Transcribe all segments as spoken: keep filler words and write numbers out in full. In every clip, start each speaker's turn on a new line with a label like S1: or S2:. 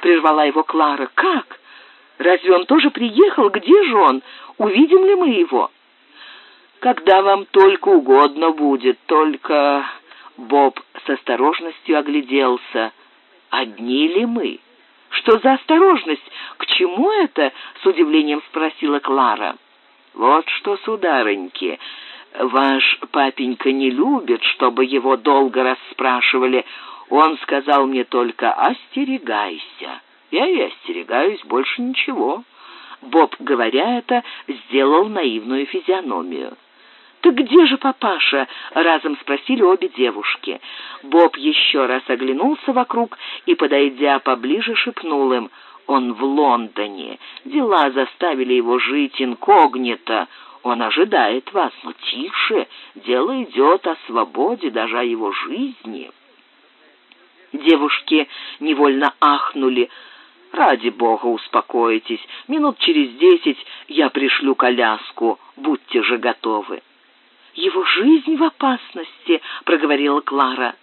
S1: прервала его Клара. «Как? Разве он тоже приехал? Где же он? Увидим ли мы его?» «Когда вам только угодно будет, только...» Боб с осторожностью огляделся. «Одни ли мы?» «Что за осторожность? К чему это?» — с удивлением спросила Клара. «Вот что, сударыньки, ваш папенька не любит, чтобы его долго расспрашивали. Он сказал мне только: остерегайся. Я и остерегаюсь, больше ничего». Боб, говоря это, сделал наивную физиономию. «Так где же папаша?» — разом спросили обе девушки. Боб еще раз оглянулся вокруг и, подойдя поближе, шепнул им: «Он в Лондоне. Дела заставили его жить инкогнито. Он ожидает вас, но тише. Дело идет о свободе, даже о его жизни». Девушки невольно ахнули. «Ради бога, успокойтесь. Минут через десять я пришлю коляску. Будьте же готовы». «Его жизнь в опасности», — проговорила Клара.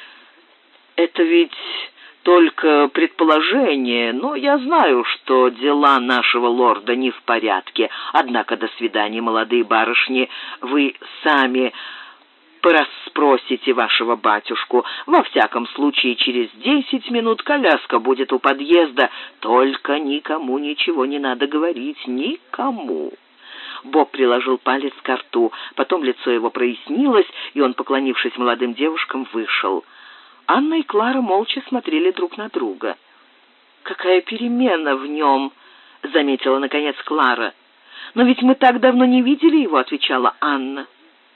S1: «Это ведь только предположение, но я знаю, что дела нашего лорда не в порядке. Однако до свидания, молодые барышни. Вы сами порасспросите вашего батюшку. Во всяком случае, через десять минут коляска будет у подъезда. Только никому ничего не надо говорить, никому». Боб приложил палец к рту, потом лицо его прояснилось, и он, поклонившись молодым девушкам, вышел. Анна и Клара молча смотрели друг на друга. «Какая перемена в нем!» — заметила, наконец, Клара. «Но ведь мы так давно не видели его», — отвечала Анна.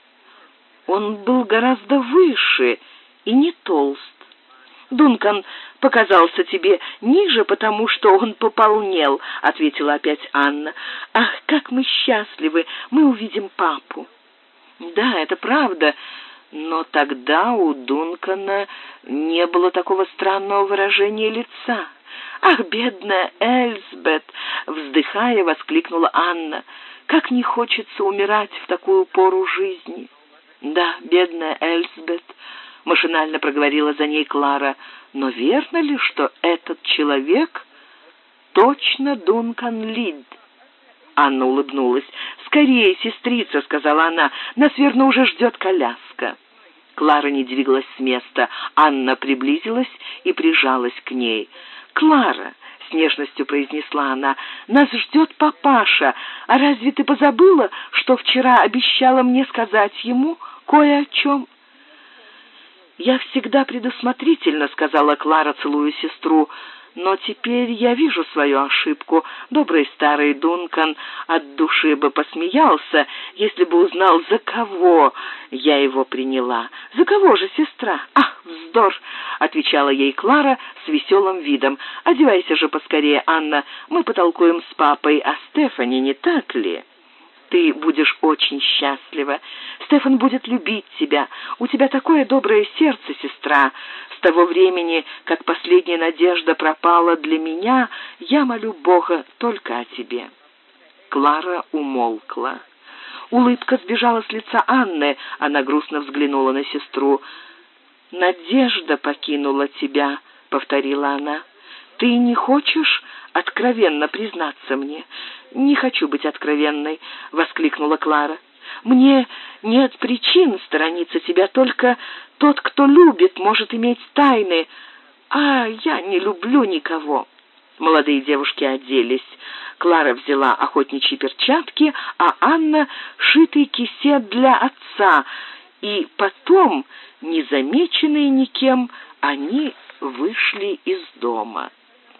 S1: «Он был гораздо выше и не толст. Дункан показался тебе ниже, потому что он пополнел», — ответила опять Анна. «Ах, как мы счастливы! Мы увидим папу». «Да, это правда, но тогда у Дункана не было такого странного выражения лица». «Ах, бедная Эльзбет!» — вздыхая, воскликнула Анна. «Как не хочется умирать в такую пору жизни!» «Да, бедная Эльзбет», — машинально проговорила за ней Клара. «Но верно ли, что этот человек точно Дункан Лид?» Анна улыбнулась. «Скорее, сестрица», — сказала она, — «нас, верно, уже ждет коляска». Клара не двигалась с места. Анна приблизилась и прижалась к ней. «Клара», — с нежностью произнесла она, — «нас ждет папаша. А разве ты позабыла, что вчера обещала мне сказать ему кое о чем?» «Я всегда предусмотрительна», — сказала Клара, целуя сестру, — «но теперь я вижу свою ошибку. Добрый старый Дункан от души бы посмеялся, если бы узнал, за кого я его приняла». «За кого же, сестра?» «Ах, вздор!» — отвечала ей Клара с веселым видом. «Одевайся же поскорее, Анна, мы потолкуем с папой о Стефане, не так ли?» «Ты будешь очень счастлива. Стефан будет любить тебя. У тебя такое доброе сердце, сестра. С того времени, как последняя надежда пропала для меня, я молю Бога только о тебе». Клара умолкла. Улыбка сбежала с лица Анны. Она грустно взглянула на сестру. «Надежда покинула тебя», — повторила она. «Ты не хочешь откровенно признаться мне?» «Не хочу быть откровенной», — воскликнула Клара. «Мне нет причин сторониться тебя, только тот, кто любит, может иметь тайны, а я не люблю никого». Молодые девушки оделись. Клара взяла охотничьи перчатки, а Анна — шитый кисет для отца, и потом, незамеченные никем, они вышли из дома.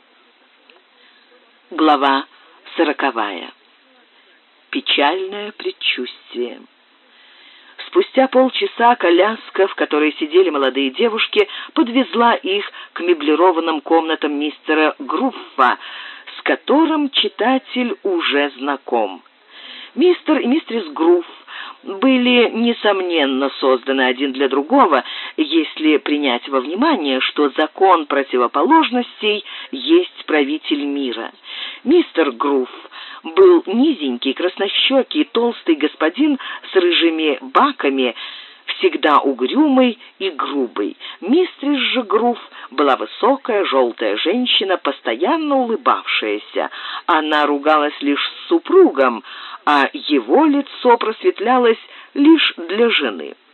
S1: Глава сороковая. Печальное предчувствие. Спустя полчаса коляска, в которой сидели молодые девушки, подвезла их к меблированным комнатам мистера Груффа, с которым читатель уже знаком. Мистер и мистерис Груфф были, несомненно, созданы один для другого, если принять во внимание, что закон противоположностей есть правитель мира. Мистер Груфф был низенький, краснощекий, толстый господин с рыжими баками, всегда угрюмый и грубый. Мистрис же Грув была высокая, желтая женщина, постоянно улыбавшаяся. Она ругалась лишь с супругом, а его лицо просветлялось лишь для жены.